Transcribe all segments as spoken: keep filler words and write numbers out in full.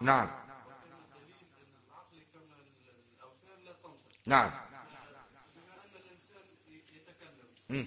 نعم نعم. مم.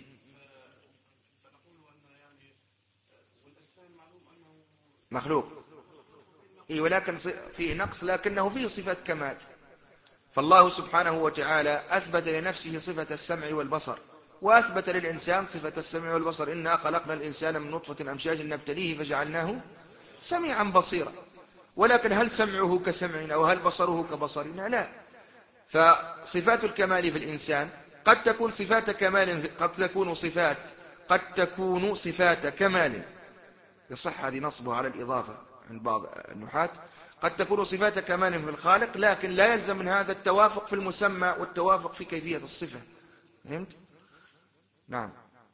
مخلوق. إيه، ولكن فيه نقص لكنه فيه صفة كمال. فالله سبحانه وتعالى أثبت لنفسه صفة السمع والبصر، وأثبت للإنسان صفة السمع والبصر. إنا خلقنا الإنسان من نطفة أمشاج نبتليه فجعلناه سميعا بصيرا. ولكن هل سمعه كسمعنا أو هل بصره كبصرنا؟ لا. فصفات الكمال في الإنسان قد تكون صفات كمال، قد تكون صفات قد تكون صفات كمال يصح هذه نصبه على الإضافة عند بعض النحاة. قد تكون صفات كمال في الخالق، لكن لا يلزم من هذا التوافق في المسمى والتوافق في كيفية الصفة. فهمت؟ نعم.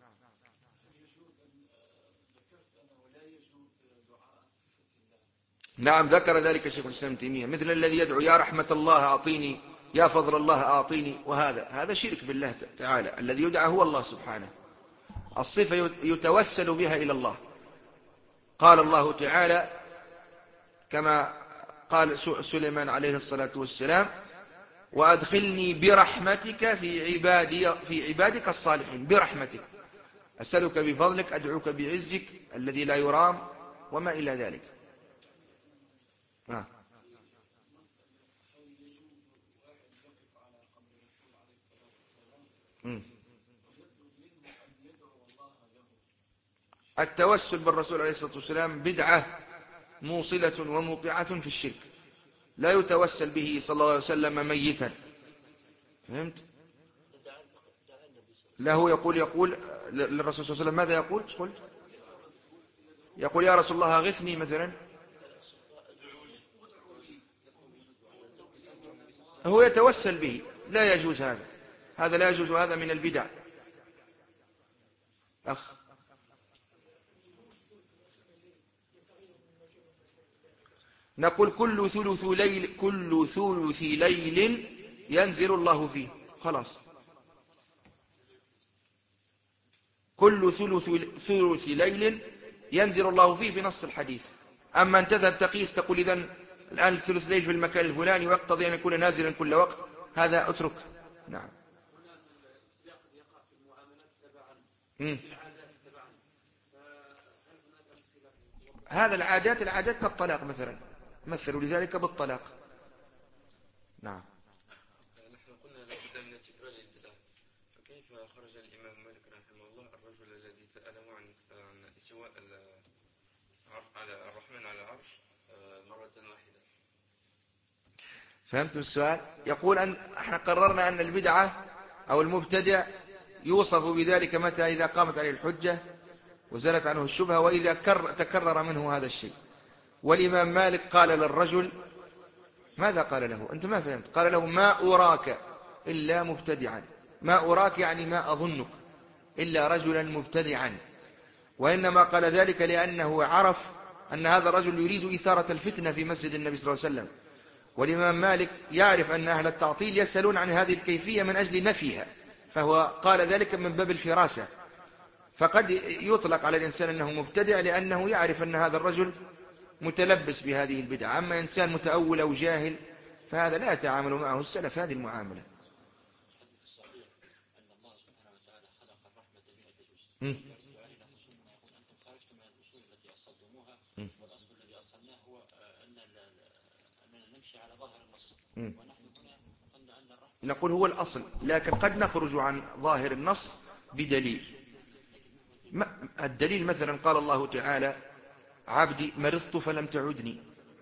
نعم، ذكر ذلك شيخ الإسلام ابن تيمية، مثل الذي يدعو يا رحمة الله أعطيني، يا فضل الله أعطيني، وهذا هذا شرك بالله تعالى. الذي يدعى هو الله سبحانه، الصفة يتوسل بها إلى الله. قال الله تعالى كما قال سليمان عليه الصلاة والسلام: وأدخلني برحمتك في عبادي في عبادك الصالحين. برحمتك، أسألك بفضلك، أدعوك بعزك الذي لا يرام، وما إلى ذلك. آه. التوسل بالرسول عليه الصلاة والسلام بدعة موصلة وموقعة في الشرك. لا يتوسل به صلى الله عليه وسلم ميتا. فهمت؟ له يقول يقول للرسول صلى الله عليه وسلم ماذا يقول؟ قل يقول يا رسول الله أغثني مثلا. هو يتوسل به، لا يجوز هذا. هذا لا يجوز، هذا من البدع. أخ، نقول كل ثلث ليل كل ثلث ليل ينزل الله فيه، خلاص. كل ثلث ثلث ليل ينزل الله فيه بنص الحديث. أما أن تذهب تقيس تقول إذن الآن ثلث ليل في المكان الفلاني ويقتضي أن يكون نازلا كل وقت، هذا أترك. نعم. مم. هذا العادات العادات كالطلاق مثلا، مثلوا لذلك بالطلاق. نعم. نحن قلنا لابد من التكرار للبدع، فكيف خرج الإمام مالك رحمه الله الرجل الذي سأله عن استواء على الرحمن على العرش مرة واحدة؟ فهمتم السؤال؟ يقول أن احنا قررنا أن البدعة أو المبتدع يوصف بذلك متى إذا قامت عليه الحجة وزالت عنه الشبهة، وإذا تكرر منه هذا الشيء. والإمام مالك قال للرجل ماذا قال له؟ أنت ما فهمت. قال له ما أراك إلا مبتدعا. ما أراك يعني ما أظنك إلا رجلا مبتدعا. وإنما قال ذلك لأنه عرف أن هذا الرجل يريد إثارة الفتنة في مسجد النبي صلى الله عليه وسلم. والإمام مالك يعرف أن أهل التعطيل يسألون عن هذه الكيفية من أجل نفيها، فهو قال ذلك من باب الفراسة. فقد يطلق على الإنسان أنه مبتدع لأنه يعرف أن هذا الرجل متلبس بهذه البدعة. أما إنسان متأول أو جاهل فهذا لا يتعامل معه السلف هذه المعاملة. م. م. نقول هو الأصل، لكن قد نخرج عن ظاهر النص بدليل. الدليل مثلا قال الله تعالى عبدي مرضت فلم تعدني.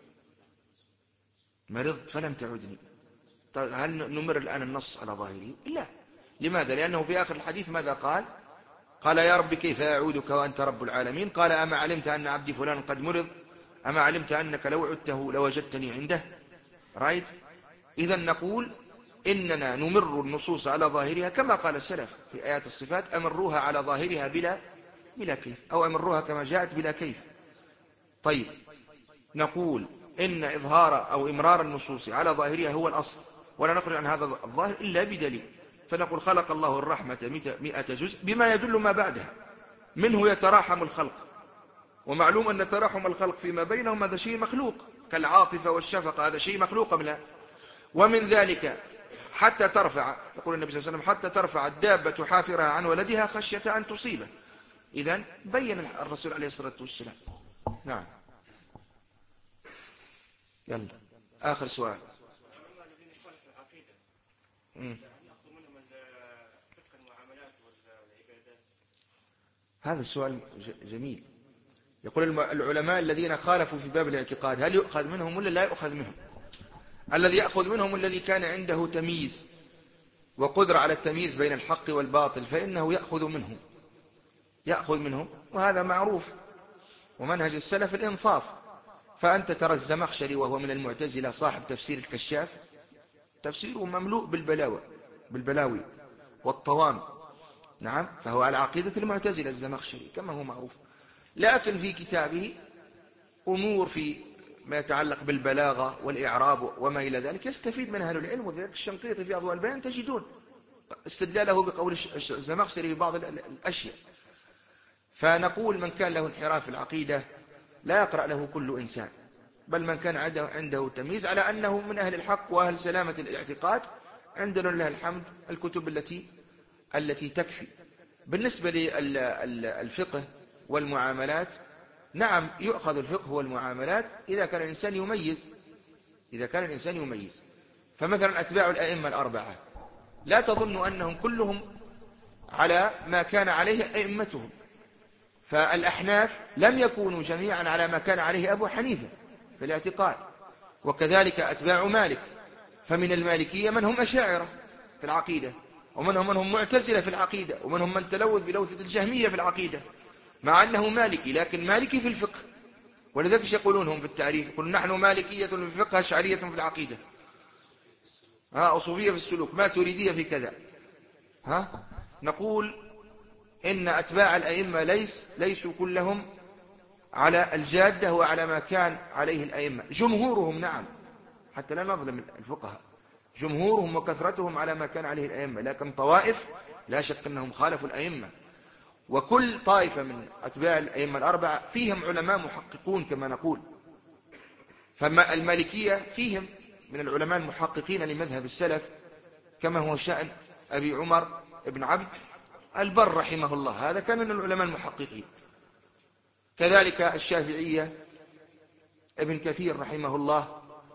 مرضت فلم تعدني. هل نمر الآن النص على ظاهره؟ لا. لماذا؟ لأنه في آخر الحديث ماذا قال؟ قال يا رب كيف أعودك وأنت رب العالمين؟ قال أما علمت أن عبدي فلان قد مرض؟ أما علمت أنك لو عدته لوجدتني عنده؟ رأيت؟ إذن نقول إننا نمر النصوص على ظاهرها كما قال السلف في آيات الصفات: أمروها على ظاهرها بلا بلا كيف، أو أمروها كما جاءت بلا كيف. طيب، نقول إن إظهار أو إمرار النصوص على ظاهرها هو الأصل، ولا نخرج عن هذا الظاهر إلا بدليل. فنقول خلق الله الرحمة مئة جزء بما يدل ما بعدها، منه يتراحم الخلق. ومعلوم أن تراحم الخلق فيما بينهم هذا شيء مخلوق، كالعاطفة والشفقة هذا شيء مخلوق قبلها. ومن ذلك حتى ترفع، يقول النبي صلى الله عليه وسلم حتى ترفع الدابة حافرها عن ولدها خشية أن تصيبه. إذن بين الرسول عليه الصلاة والسلام. نعم. يلا آخر سؤال. هذا السؤال جميل. يقول العلماء الذين خالفوا في باب الاعتقاد هل يؤخذ منهم ولا لا يؤخذ منهم؟ الذي يأخذ منهم الذي كان عنده تمييز وقدرة على التمييز بين الحق والباطل فإنه يأخذ منهم يأخذ منهم وهذا معروف، ومنهج السلف الإنصاف. فأنت ترى الزمخشري وهو من المعتزلة صاحب تفسير الكشاف، تفسيره مملوء بالبلاوي بالبلاوي والطوام. نعم، فهو على عقيدة المعتزلة الزمخشري كما هو معروف، لكن في كتابه أمور في ما يتعلق بالبلاغة والإعراب وما إلى ذلك يستفيد منها أهل العلم. وذلك الشنقيطي في أضواء البيان تجدون استدلاله بقول الزمخشري في بعض الأشياء. فنقول من كان له انحراف في العقيدة لا يقرأ له كل إنسان، بل من كان عنده, عنده تمييز على أنه من أهل الحق وأهل سلامة الاعتقاد عندنا لله الحمد الكتب التي التي تكفي. بالنسبة للفقه والمعاملات، نعم يؤخذ الفقه والمعاملات إذا كان الإنسان يميز إذا كان الإنسان يميز فمثلا أتباع الأئمة الأربعة لا تظن أنهم كلهم على ما كان عليه أئمتهم، فالأحناف لم يكونوا جميعا على ما كان عليه أبو حنيفة في الاعتقاد، وكذلك أتباع مالك، فمن المالكية من هم أشاعرة في العقيدة، ومنهم من هم معتزلة في العقيدة، ومنهم من تلوث بلوثة الجهمية في العقيدة مع أنه مالكي، لكن مالكي في الفقه. ولذلك يقولون هم في التعريف يقولون نحن مالكية في الفقه أشعرية في العقيدة، ها أصوفية في السلوك، ما تريدية في كذا. ها نقول إن أتباع الأئمة ليس ليسوا كلهم على الجادة وعلى ما كان عليه الأئمة، جمهورهم نعم، حتى لا نظلم الفقهاء، جمهورهم وكثرتهم على ما كان عليه الأئمة، لكن طوائف لا شك أنهم خالفوا الأئمة. وكل طائفة من أتباع الأئمة الأربعة فيهم علماء محققون كما نقول، فما المالكية فيهم من العلماء المحققين لمذهب السلف كما هو شأن أبي عمر ابن عبد البر رحمه الله، هذا كان من العلماء المحققين. كذلك الشافعية ابن كثير رحمه الله.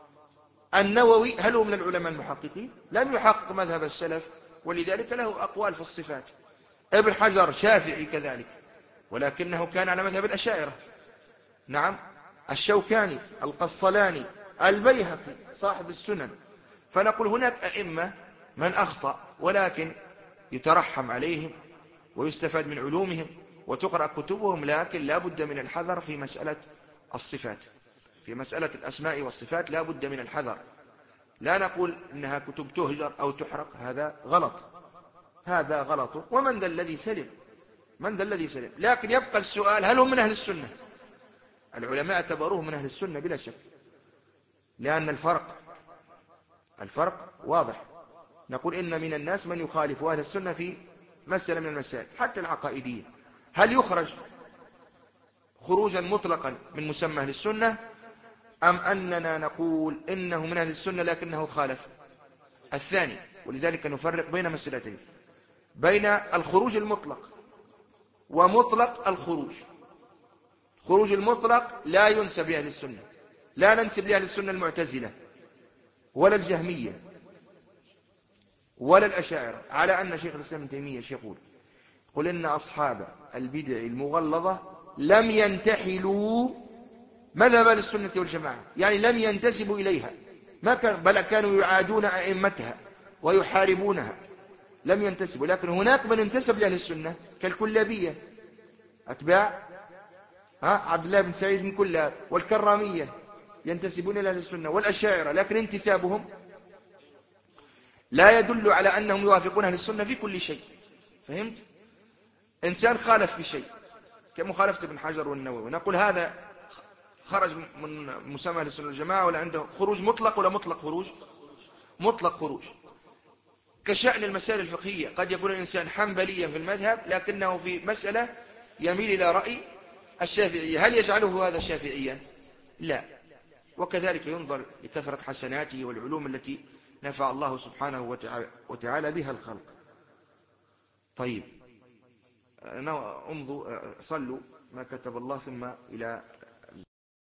النووي هل هو من العلماء المحققين؟ لم يحقق مذهب السلف ولذلك له أقوال في الصفات. ابن حجر شافعي كذلك ولكنه كان على مذهب الأشاعرة. نعم، الشوكاني، القصلاني، البيهقي صاحب السنن. فنقول هناك أئمة من أخطأ ولكن يترحم عليهم ويستفاد من علومهم وتقرأ كتبهم، لكن لا بد من الحذر في مسألة الصفات، في مسألة الأسماء والصفات لا بد من الحذر. لا نقول إنها كتب تهجر أو تحرق، هذا غلط، هذا غلط. ومن ذا الذي سلم من ذا الذي سلم لكن يبقى السؤال هل هم من أهل السنة؟ العلماء اعتبروه من أهل السنة بلا شك، لأن الفرق الفرق واضح. نقول إن من الناس من يخالف أهل السنة في مسألة من المسائل حتى العقائدية، هل يخرج خروجا مطلقا من مسمى أهل السنة أم أننا نقول إنه من أهل السنة لكنه خالف؟ الثاني. ولذلك نفرق بين مسألتين، بين الخروج المطلق ومطلق الخروج. خروج المطلق لا ينسب لأهل السنة، لا ننسب لأهل السنة المعتزلة ولا الجهمية ولا الأشاعرة، على أن شيخ الإسلام ابن تيمية يقول قل إن أصحاب البدع المغلظة لم ينتحلوا مذهب السنة والجماعة، يعني لم ينتسبوا إليها، ما كان بل كانوا يعادون أئمتها ويحاربونها، لم ينتسبوا. لكن هناك من انتسب لأهل السنة كالكلابية أتباع ها عبد الله بن سعيد بن كلاب، والكرامية ينتسبون إلى أهل السنة، والأشاعرة، لكن انتسابهم لا يدل على أنهم يوافقون أهل السنة في كل شيء. فهمت؟ إنسان خالف في شيء كمخالفة ابن حجر والنووي، نقول هذا خرج من مسمى أهل السنة والجماعة ولا عنده خروج مطلق ولا مطلق خروج؟ مطلق خروج. كشأن المسائل الفقهية قد يكون الإنسان حنبليا في المذهب لكنه في مسألة يميل إلى رأي الشافعية، هل يجعله هذا شافعيا؟ لا. وكذلك ينظر لكثرة حسناته والعلوم التي نفع الله سبحانه وتعالى بها الخلق. طيب، امضوا صلوا ما كتب الله ثم إلى